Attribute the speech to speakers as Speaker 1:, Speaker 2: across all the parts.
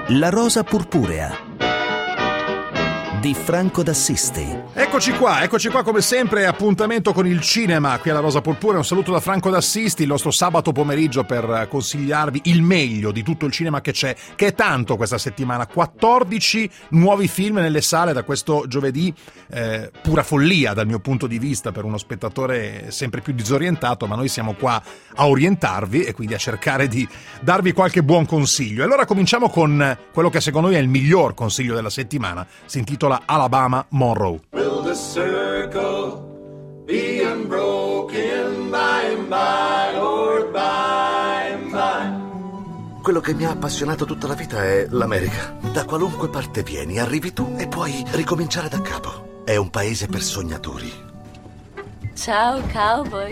Speaker 1: La rosa purpurea di Franco d'Assisti.
Speaker 2: Eccoci qua come sempre, appuntamento con il cinema qui alla Rosa Purpurea. Un saluto da Franco d'Assisti, il nostro sabato pomeriggio per consigliarvi il meglio di tutto il cinema che c'è, che è tanto questa settimana. 14 nuovi film nelle sale da questo giovedì, pura follia dal mio punto di vista per uno spettatore sempre più disorientato, ma noi siamo qua a orientarvi e quindi a cercare di darvi qualche buon consiglio. E allora cominciamo con quello che secondo me è il miglior consiglio della settimana, si intitola Alabama Monroe.
Speaker 3: Will the circle be unbroken by and by, or by and by?
Speaker 4: Quello che mi ha appassionato tutta la vita è l'America. Da qualunque parte vieni, arrivi tu e puoi ricominciare da capo. È un paese per sognatori.
Speaker 5: Ciao, cowboy.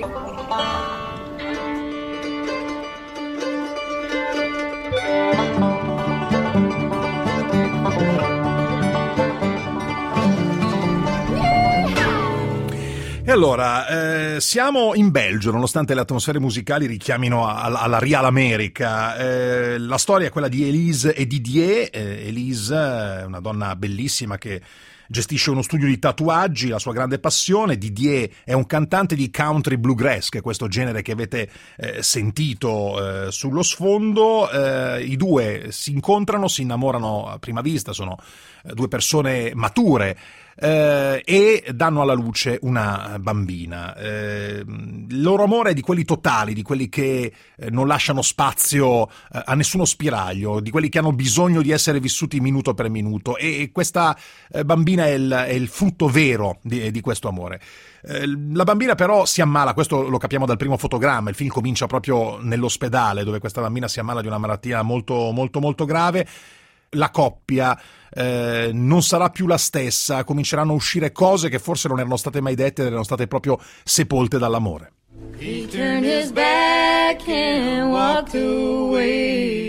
Speaker 2: E allora, siamo in Belgio, nonostante le atmosfere musicali richiamino alla Real America. La storia è quella di Elise e Didier. Elise è una donna bellissima che gestisce uno studio di tatuaggi, la sua grande passione. Didier è un cantante di country bluegrass, che è questo genere che avete sentito sullo sfondo. I due si incontrano, si innamorano a prima vista, sono due persone mature, e danno alla luce una bambina. Il loro amore è di quelli totali, di quelli che non lasciano spazio a nessuno spiraglio, di quelli che hanno bisogno di essere vissuti minuto per minuto, e questa bambina è il frutto vero di questo amore. La bambina però si ammala, questo lo capiamo dal primo fotogramma. Il film comincia proprio nell'ospedale, dove questa bambina si ammala di una malattia molto molto molto grave. La coppia non sarà più la stessa, cominceranno a uscire cose che forse non erano state mai dette ed erano state proprio sepolte dall'amore.
Speaker 5: He turned his back and walked away,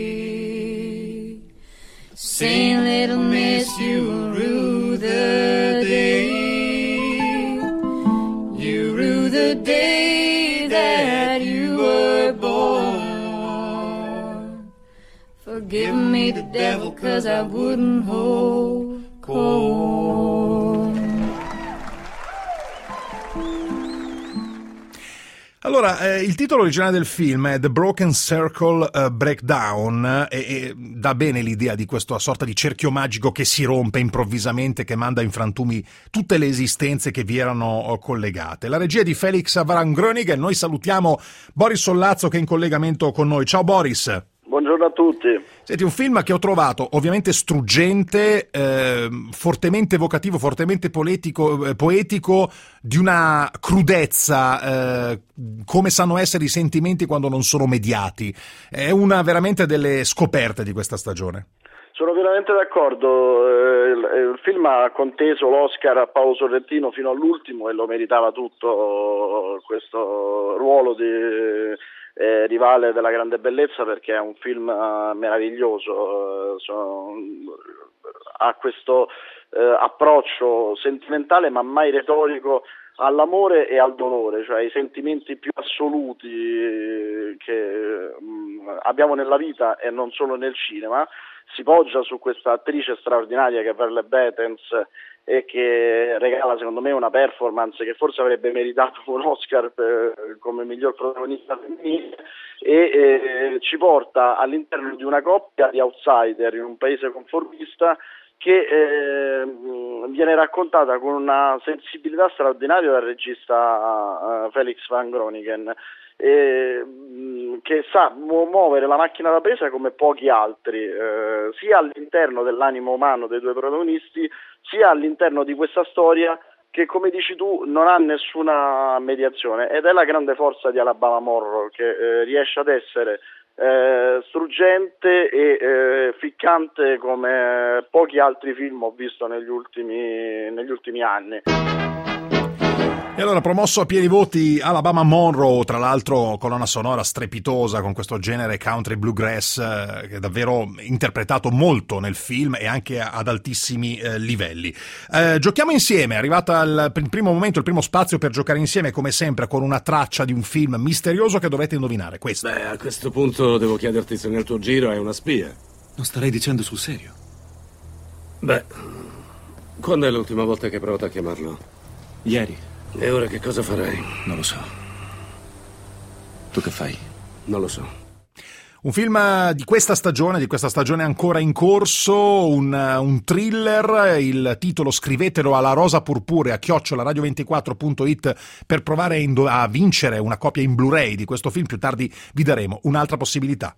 Speaker 5: saying, little miss, you will rue the day, you rue the day that you were born. Forgive me the devil, 'cause I wouldn't hold cold.
Speaker 2: Allora, il titolo originale del film è The Broken Circle Breakdown, e dà bene l'idea di questa sorta di cerchio magico che si rompe improvvisamente, che manda in frantumi tutte le esistenze che vi erano collegate. La regia è di Felix Van Groningen. Noi salutiamo Boris Sollazzo, che è in collegamento con noi. Ciao Boris.
Speaker 6: Buongiorno a tutti.
Speaker 2: Senti, un film che ho trovato ovviamente struggente, fortemente evocativo, fortemente poetico, di una crudezza, come sanno essere i sentimenti quando non sono mediati. È una veramente delle scoperte di questa stagione.
Speaker 6: Sono pienamente d'accordo. Il film ha conteso l'Oscar a Paolo Sorrentino fino all'ultimo e lo meritava tutto, questo ruolo di rivale della grande bellezza, perché è un film meraviglioso. Ha questo approccio sentimentale ma mai retorico all'amore e al dolore, cioè i sentimenti più assoluti che abbiamo nella vita e non solo nel cinema. Si poggia su questa attrice straordinaria che è Verle Betens, e che regala secondo me una performance che forse avrebbe meritato un Oscar come miglior protagonista femminile, e ci porta all'interno di una coppia di outsider in un paese conformista che viene raccontata con una sensibilità straordinaria dal regista Felix Van Groningen, che sa muovere la macchina da presa come pochi altri, sia all'interno dell'animo umano dei due protagonisti, sia all'interno di questa storia che, come dici tu, non ha nessuna mediazione, ed è la grande forza di Alabama Monroe, che riesce ad essere struggente e ficcante come pochi altri film ho visto negli ultimi anni.
Speaker 2: E allora, promosso a pieni voti Alabama Monroe, tra l'altro colonna sonora strepitosa con questo genere country bluegrass che è davvero interpretato molto nel film e anche ad altissimi livelli. Giochiamo insieme, è arrivata il primo momento, il primo spazio per giocare insieme, come sempre con una traccia di un film misterioso che dovete indovinare. Questo.
Speaker 7: Beh, a questo punto devo chiederti se nel tuo giro hai una spia. Non starei dicendo sul serio.
Speaker 8: Beh, quando è l'ultima volta che hai provato a chiamarlo?
Speaker 7: Ieri.
Speaker 8: E ora che cosa farai?
Speaker 7: Non lo so. Tu che fai?
Speaker 8: Non lo so.
Speaker 2: Un film di questa stagione ancora in corso, un thriller, il titolo scrivetelo alla rosa purpurea @radio24.it per provare a vincere una copia in Blu-ray di questo film. Più tardi vi daremo un'altra possibilità.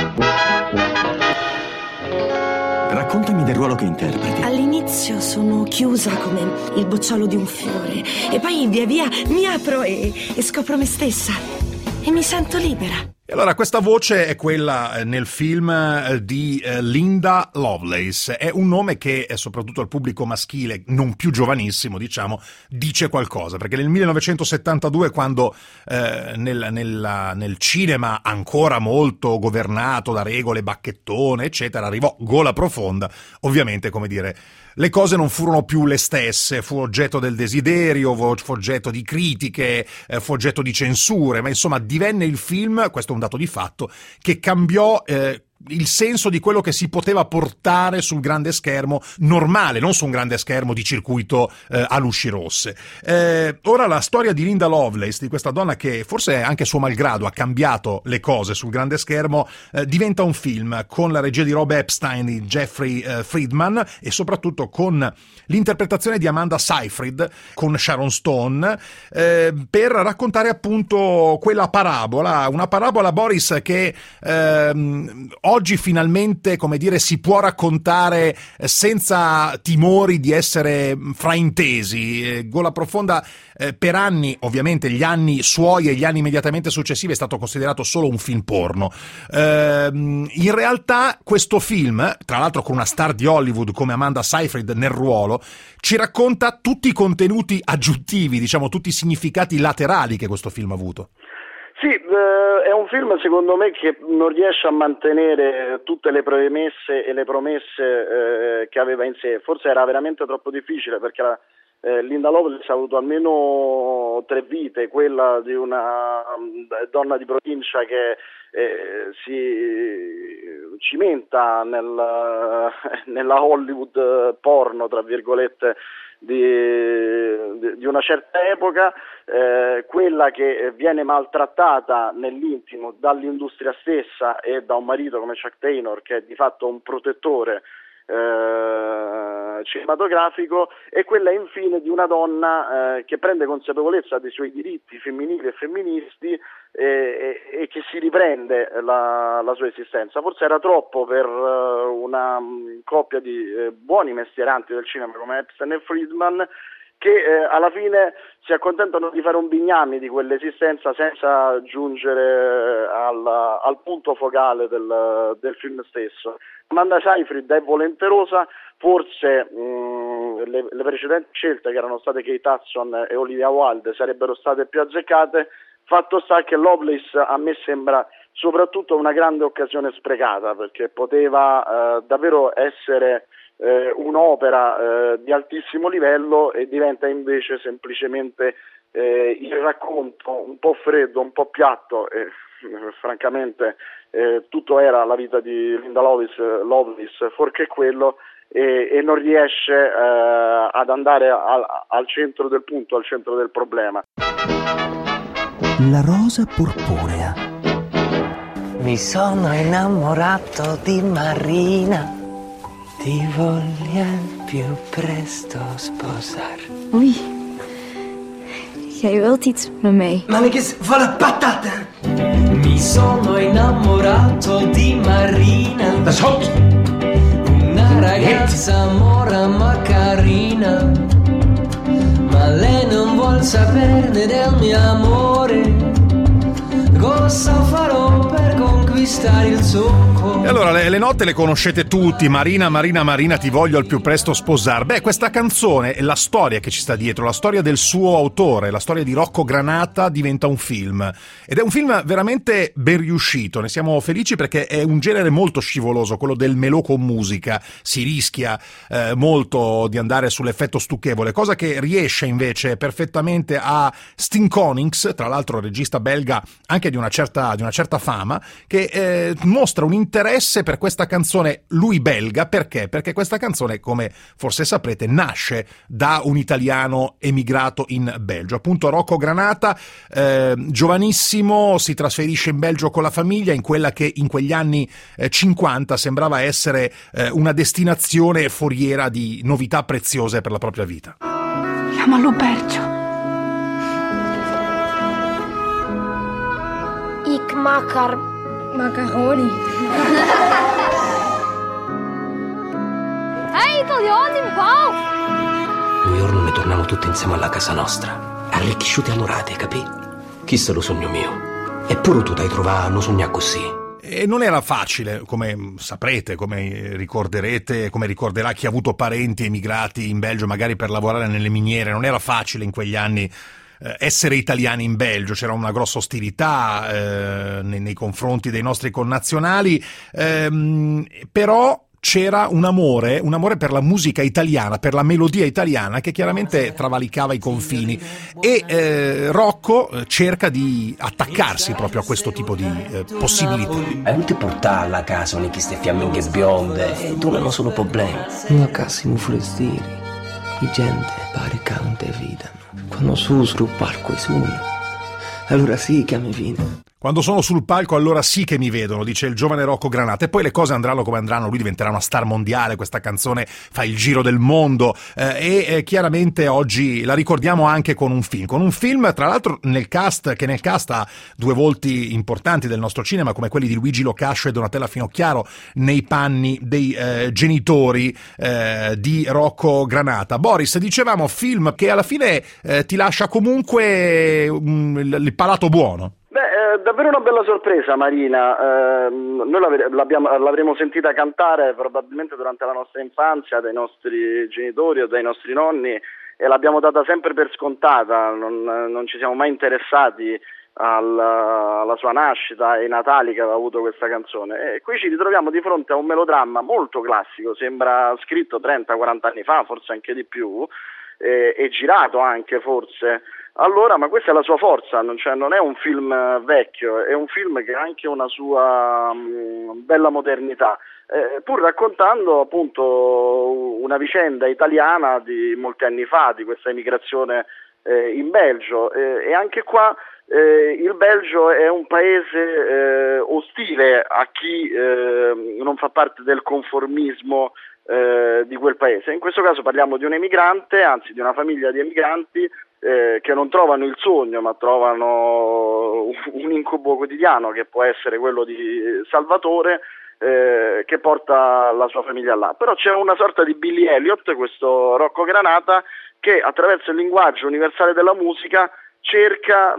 Speaker 7: Raccontami del ruolo che interpreti.
Speaker 9: All'inizio sono chiusa come il bocciolo di un fiore e poi via via mi apro e scopro me stessa e mi sento libera.
Speaker 2: E allora questa voce è quella nel film di Linda Lovelace. È un nome che soprattutto al pubblico maschile, non più giovanissimo diciamo, dice qualcosa, perché nel 1972, quando nel cinema ancora molto governato da regole, bacchettone eccetera, arrivò Gola Profonda, ovviamente, come dire, le cose non furono più le stesse, fu oggetto del desiderio, fu oggetto di critiche, fu oggetto di censure, ma insomma divenne il film, questo è un dato di fatto, che cambiò il senso di quello che si poteva portare sul grande schermo normale, non su un grande schermo di circuito a luci rosse. Ora la storia di Linda Lovelace, di questa donna che forse anche suo malgrado ha cambiato le cose sul grande schermo, diventa un film con la regia di Rob Epstein, di Jeffrey Friedman, e soprattutto con l'interpretazione di Amanda Seyfried con Sharon Stone, per raccontare appunto quella parabola, una parabola, Boris, che oggi finalmente, come dire, si può raccontare senza timori di essere fraintesi. Gola Profonda per anni, ovviamente gli anni suoi e gli anni immediatamente successivi, è stato considerato solo un film porno. In realtà questo film, tra l'altro con una star di Hollywood come Amanda Seyfried nel ruolo, ci racconta tutti i contenuti aggiuntivi, diciamo tutti i significati laterali che questo film ha avuto.
Speaker 6: Sì, è un film secondo me che non riesce a mantenere tutte le premesse e le promesse che aveva in sé. Forse era veramente troppo difficile, perché Linda Lovelace ha avuto almeno 3 vite, quella di una donna di provincia che si cimenta nella Hollywood porno, tra virgolette, di una certa epoca, quella che viene maltrattata nell'intimo dall'industria stessa e da un marito come Chuck Taylor, che è di fatto un protettore cinematografico, e quella infine di una donna che prende consapevolezza dei suoi diritti femminili e femministi e che si riprende la sua esistenza. Forse era troppo per una coppia di buoni mestieranti del cinema come Epstein e Friedman, che alla fine si accontentano di fare un bignami di quell'esistenza senza giungere al punto focale del film stesso. Amanda Seyfried è volenterosa, forse le precedenti scelte, che erano state Kate Hudson e Olivia Wilde, sarebbero state più azzeccate. Fatto sta che Lovelace a me sembra soprattutto una grande occasione sprecata, perché poteva davvero essere un'opera di altissimo livello, e diventa invece semplicemente il racconto un po' freddo, un po' piatto, e francamente tutto era la vita di Linda Lovelace fuorché quello, e non riesce ad andare al centro del punto, al centro del problema.
Speaker 1: La rosa purpurea.
Speaker 10: Mi sono innamorato di Marina. Ti voglio al più presto sposare.
Speaker 5: Oei, jij wilt iets met mij.
Speaker 10: Mannetjes, volle patate! Mi sono innamorato di Marina.
Speaker 7: Das ist hot!
Speaker 10: Una ragazza mora ma carina. Ma lei non vuol saperne del mio amore. Cosa farò per conquistare il suo cuore?
Speaker 2: E allora le note le conoscete tutti: Marina, Marina, Marina, ti voglio al più presto sposar. Beh, questa canzone e la storia che ci sta dietro, la storia del suo autore, la storia di Rocco Granata, diventa un film, ed è un film veramente ben riuscito. Ne siamo felici perché è un genere molto scivoloso, quello del melò con musica. Si rischia molto di andare sull'effetto stucchevole, cosa che riesce invece perfettamente a Steen Konings, tra l'altro regista belga anche di una certa fama, che mostra un interesse interesse per questa canzone, lui belga, perché? Perché questa canzone, come forse saprete, nasce da un italiano emigrato in Belgio, appunto Rocco Granata, giovanissimo, si trasferisce in Belgio con la famiglia in quella che in quegli anni 50 sembrava essere una destinazione foriera di novità preziose per la propria vita.
Speaker 11: Chiamalo Belgio.
Speaker 12: Ik macaroni.
Speaker 13: Ehi, italiani, un po'!
Speaker 14: Un giorno ne torniamo tutti insieme alla casa nostra, arricchisciuti e onorati, capì? Chissà lo sogno mio. Eppure tu t'hai trovato a non sognare così.
Speaker 2: E non era facile, come saprete, come ricorderete, come ricorderà chi ha avuto parenti emigrati in Belgio magari per lavorare nelle miniere, non era facile in quegli anni essere italiani in Belgio, c'era una grossa ostilità nei confronti dei nostri connazionali, però c'era un amore per la musica italiana, per la melodia italiana che chiaramente travalicava i confini e Rocco cerca di attaccarsi proprio a questo tipo di possibilità.
Speaker 14: E non ti portare alla casa con queste fiamminghe bionde e tu non hai solo problemi. Noi a casa siamo forestieri, la gente pare che non te vidano. Quando su sul palco sono, allora sì che mi vedono.
Speaker 2: Quando sono sul palco allora sì che mi vedono, dice il giovane Rocco Granata, e poi le cose andranno come andranno, lui diventerà una star mondiale, questa canzone fa il giro del mondo e chiaramente oggi la ricordiamo anche con un film tra l'altro nel cast ha due volti importanti del nostro cinema come quelli di Luigi Locascio e Donatella Finocchiaro nei panni dei genitori di Rocco Granata. Boris, dicevamo film che alla fine ti lascia comunque il palato buono.
Speaker 6: Davvero una bella sorpresa, Marina. Noi l'avremo sentita cantare probabilmente durante la nostra infanzia dai nostri genitori o dai nostri nonni e l'abbiamo data sempre per scontata, non ci siamo mai interessati alla sua nascita e ai Natali che aveva avuto questa canzone. E qui ci ritroviamo di fronte a un melodramma molto classico, sembra scritto 30-40 anni fa, forse anche di più, e girato anche forse. Allora, ma questa è la sua forza, non è un film vecchio, è un film che ha anche una sua bella modernità, pur raccontando appunto una vicenda italiana di molti anni fa, di questa emigrazione in Belgio, e anche qua il Belgio è un paese ostile a chi non fa parte del conformismo di quel paese. In questo caso parliamo di un emigrante, anzi di una famiglia di emigranti che non trovano il sogno ma trovano un incubo quotidiano che può essere quello di Salvatore che porta la sua famiglia là. Però c'è una sorta di Billy Elliot, questo Rocco Granata, che attraverso il linguaggio universale della musica cerca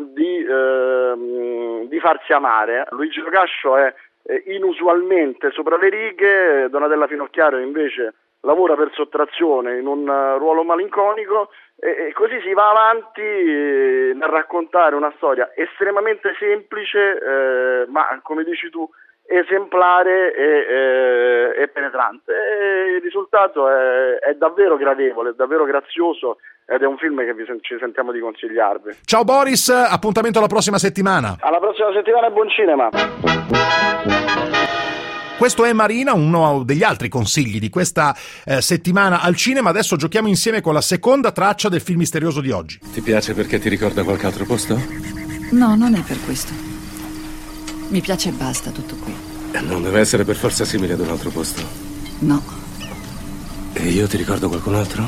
Speaker 6: di farsi amare. Luigi Locascio è inusualmente sopra le righe, Donatella Finocchiaro invece lavora per sottrazione in un ruolo malinconico e così si va avanti nel raccontare una storia estremamente semplice ma come dici tu esemplare e penetrante, e il risultato è davvero gradevole, è davvero grazioso ed è un film che ci sentiamo di consigliarvi.
Speaker 2: Ciao Boris, appuntamento alla prossima settimana.
Speaker 6: Alla prossima settimana e buon cinema.
Speaker 2: Questo è Marina, uno degli altri consigli di questa settimana al cinema. Adesso giochiamo insieme con la seconda traccia del film misterioso di oggi.
Speaker 8: Ti piace perché ti ricorda qualche altro posto?
Speaker 15: No, non è per questo. Mi piace e basta tutto qui.
Speaker 8: Non deve essere per forza simile ad un altro posto.
Speaker 15: No.
Speaker 8: E io ti ricordo qualcun altro?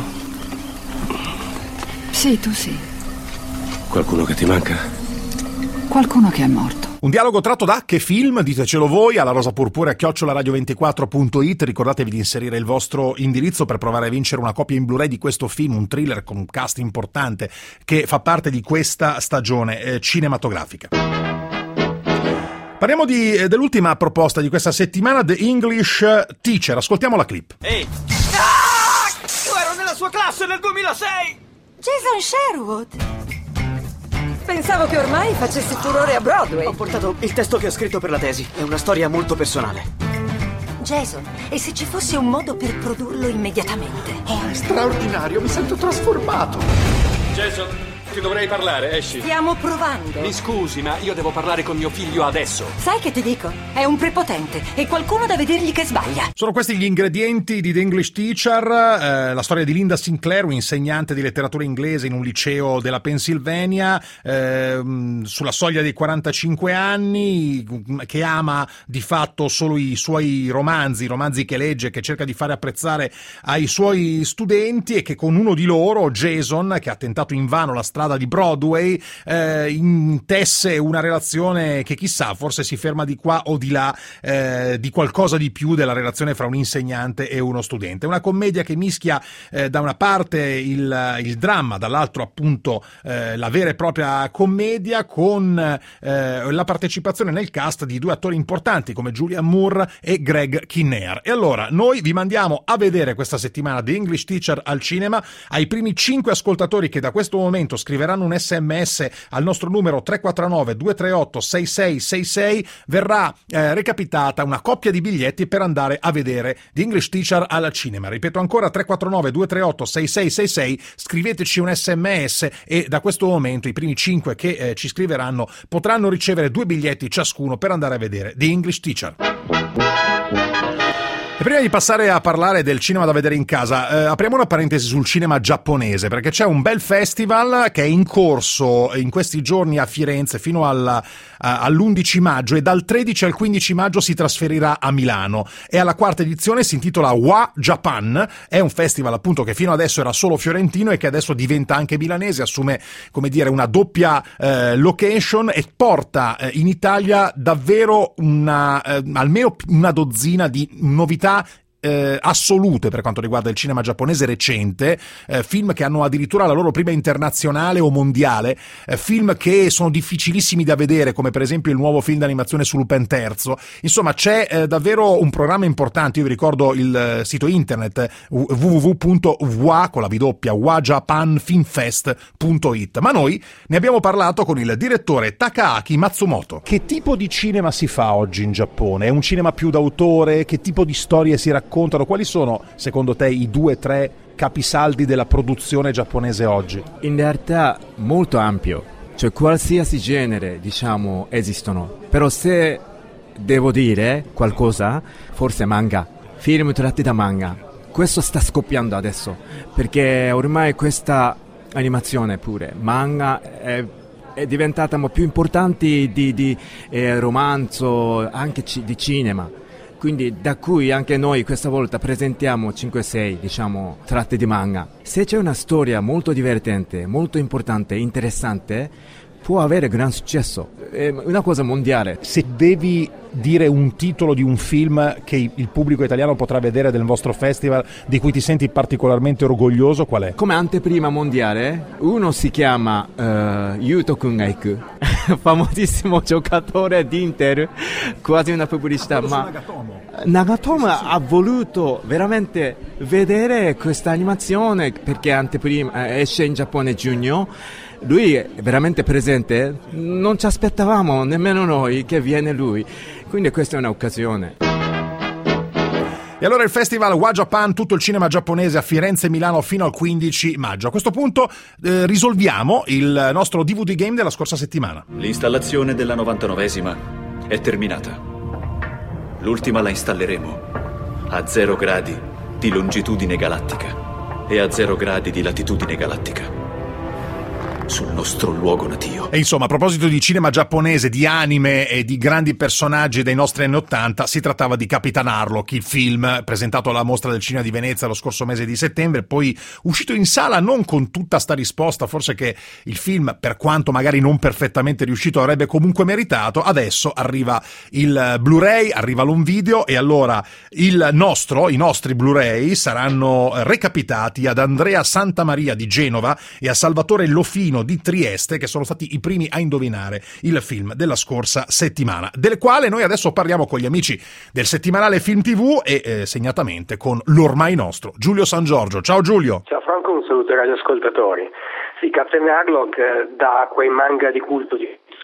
Speaker 15: Sì, tu sì.
Speaker 8: Qualcuno che ti manca?
Speaker 15: Qualcuno che è morto.
Speaker 2: Un dialogo tratto da che film? Ditecelo voi alla rosapurpurea@radio24.it. Ricordatevi di inserire il vostro indirizzo per provare a vincere una copia in Blu-ray di questo film, un thriller con un cast importante che fa parte di questa stagione cinematografica. Parliamo dell'ultima proposta di questa settimana, The English Teacher. Ascoltiamo la clip.
Speaker 16: Ehi! Io ero nella sua classe nel 2006!
Speaker 17: Jason Sherwood! Pensavo che ormai facessi furore a Broadway.
Speaker 16: Ho portato il testo che ho scritto per la tesi. È una storia molto personale.
Speaker 17: Jason, e se ci fosse un modo per produrlo immediatamente?
Speaker 4: Oh, è straordinario, mi sento trasformato.
Speaker 16: Jason,
Speaker 8: Ti dovrei parlare, esci.
Speaker 17: Stiamo provando.
Speaker 8: Mi scusi, ma io devo parlare con mio figlio adesso.
Speaker 17: Sai che ti dico? È un prepotente e qualcuno deve dirgli che sbaglia.
Speaker 2: Sono questi gli ingredienti di The English Teacher, la storia di Linda Sinclair, un'insegnante di letteratura inglese in un liceo della Pennsylvania, sulla soglia dei 45 anni, che ama di fatto solo i suoi romanzi che legge, che cerca di fare apprezzare ai suoi studenti, e che con uno di loro, Jason, che ha tentato invano la strada di Broadway, intesse una relazione che chissà, forse si ferma di qua o di là, di qualcosa di più della relazione fra un insegnante e uno studente. Una commedia che mischia da una parte il dramma, dall'altro appunto la vera e propria commedia, con la partecipazione nel cast di due attori importanti come Julianne Moore e Greg Kinnear. E allora noi vi mandiamo a vedere questa settimana The English Teacher al cinema. Ai primi 5 ascoltatori che da questo momento scriveranno un SMS al nostro numero 349 238 6666 verrà recapitata una coppia di biglietti per andare a vedere The English Teacher al cinema. Ripeto ancora, 349 238 6666, scriveteci un SMS e da questo momento i primi 5 che ci scriveranno potranno ricevere 2 biglietti ciascuno per andare a vedere The English Teacher. E prima di passare a parlare del cinema da vedere in casa, apriamo una parentesi sul cinema giapponese, perché c'è un bel festival che è in corso in questi giorni a Firenze fino all'11 maggio, e dal 13 al 15 maggio si trasferirà a Milano. E alla quarta edizione, si intitola WA Japan, è un festival appunto che fino adesso era solo fiorentino e che adesso diventa anche milanese, assume, come dire, una doppia location, e porta in Italia davvero almeno una dozzina di novità assolute per quanto riguarda il cinema giapponese recente, film che hanno addirittura la loro prima internazionale o mondiale, film che sono difficilissimi da vedere, come per esempio il nuovo film d'animazione su Lupin III. Insomma, c'è davvero un programma importante. Io vi ricordo il sito internet www.wajapanfilmfest.it, ma noi ne abbiamo parlato con il direttore Takaaki Matsumoto. Che tipo di cinema si fa oggi in Giappone? È un cinema più d'autore? Che tipo di storie si raccontano? Quali sono, secondo te, i 2-3 capisaldi della produzione giapponese oggi?
Speaker 18: In realtà molto ampio, cioè qualsiasi genere, diciamo, esistono. Però se devo dire qualcosa, forse manga, film tratti da manga. Questo sta scoppiando adesso, perché ormai questa animazione pure, manga, è diventata più importante di romanzo, anche di cinema. Quindi da cui anche noi questa volta presentiamo 5-6, diciamo, tratti di manga. Se c'è una storia molto divertente, molto importante, interessante, può avere gran successo. È una cosa mondiale.
Speaker 2: Se devi dire un titolo di un film che il pubblico italiano potrà vedere del vostro festival, di cui ti senti particolarmente orgoglioso, qual è?
Speaker 18: Come anteprima mondiale, uno si chiama Yuto Kungaiku, famosissimo giocatore di Inter, quasi una pubblicità, ma Nagatomo ha voluto veramente vedere questa animazione perché anteprima esce in Giappone giugno. Lui è veramente presente, non ci aspettavamo nemmeno noi che viene lui, quindi questa è un'occasione.
Speaker 2: E allora il festival WA Japan, tutto il cinema giapponese a Firenze e Milano fino al 15 maggio. A questo punto risolviamo il nostro DVD game della scorsa settimana.
Speaker 7: L'installazione della 99esima è terminata. L'ultima la installeremo a 0 gradi di longitudine galattica e a 0 gradi di latitudine galattica, sul nostro luogo natio.
Speaker 2: E insomma, a proposito di cinema giapponese, di anime e di grandi personaggi dei nostri anni '80, si trattava di Capitan Harlock, il film presentato alla Mostra del Cinema di Venezia lo scorso mese di settembre, poi uscito in sala non con tutta sta risposta, forse che il film, per quanto magari non perfettamente riuscito, avrebbe comunque meritato. Adesso arriva il Blu-ray, arriva l'home video, e allora i nostri Blu-ray saranno recapitati ad Andrea Santamaria di Genova e a Salvatore Lofino di Trieste, che sono stati i primi a indovinare il film della scorsa settimana, del quale noi adesso parliamo con gli amici del settimanale Film TV e segnatamente con l'ormai nostro Giulio San Giorgio. Ciao Giulio.
Speaker 19: Ciao Franco, un saluto ai radioascoltatori. Sì, Captain Harlock, da quei manga di culto di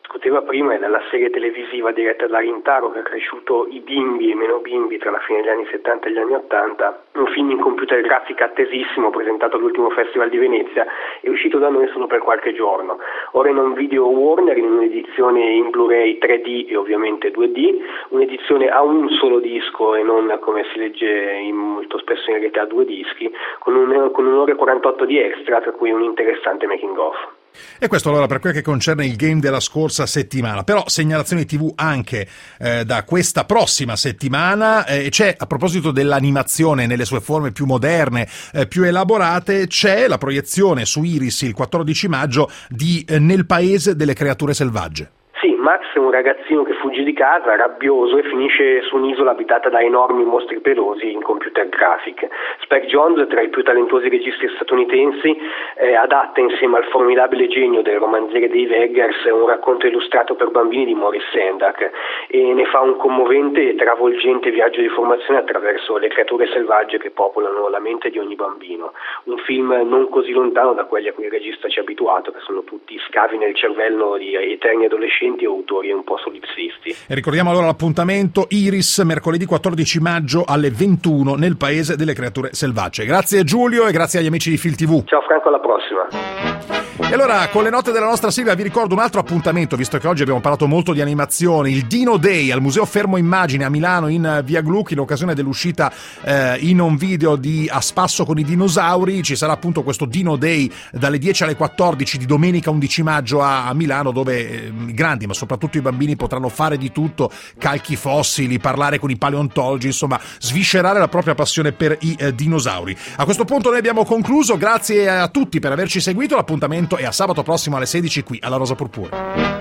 Speaker 19: discuteva prima è dalla serie televisiva diretta da Rintaro, che ha cresciuto i bimbi e meno bimbi tra la fine degli anni 70 e gli anni 80, un film in computer grafica attesissimo presentato all'ultimo Festival di Venezia, è uscito da noi solo per qualche giorno. Ora in un video Warner, in un'edizione in Blu-ray 3D e ovviamente 2D, un'edizione a un solo disco e non come si legge molto spesso in rete a 2 dischi, con un'ora e 48 di extra, tra cui un interessante making of.
Speaker 2: E questo allora per quel che concerne il game della scorsa settimana. Però segnalazioni TV anche da questa prossima settimana, c'è, a proposito dell'animazione nelle sue forme più moderne, più elaborate, c'è la proiezione su Iris il 14 maggio di Nel paese delle creature selvagge.
Speaker 19: Sì, Max è un ragazzino che fugge di casa, rabbioso, e finisce su un'isola abitata da enormi mostri pelosi in computer graphic. Spike Jonze, tra i più talentuosi registi statunitensi, adatta insieme al formidabile genio del romanziere Dave Eggers un racconto illustrato per bambini di Maurice Sendak e ne fa un commovente e travolgente viaggio di formazione attraverso le creature selvagge che popolano la mente di ogni bambino. Un film non così lontano da quelli a cui il regista ci ha abituato, che sono tutti scavi nel cervello di eterni adolescenti o autori un po' solizisti.
Speaker 2: E ricordiamo allora l'appuntamento Iris, mercoledì 14 maggio alle 21 nel paese delle creature selvagge. Grazie Giulio e grazie agli amici di Film TV.
Speaker 19: Ciao Franco, alla prossima.
Speaker 2: E allora, con le note della nostra sigla vi ricordo un altro appuntamento, visto che oggi abbiamo parlato molto di animazione, il Dino Day al Museo Fermo Immagine a Milano in via Gluck, in occasione dell'uscita in un video di A spasso con i dinosauri. Ci sarà appunto questo Dino Day dalle 10 alle 14 di domenica 11 maggio a Milano, dove i grandi, ma soprattutto i bambini, potranno fare di tutto: calchi fossili, parlare con i paleontologi, insomma sviscerare la propria passione per i dinosauri. A questo punto noi abbiamo concluso, grazie a tutti per averci seguito, l'appuntamento è a sabato prossimo alle 16 qui alla Rosa Purpura.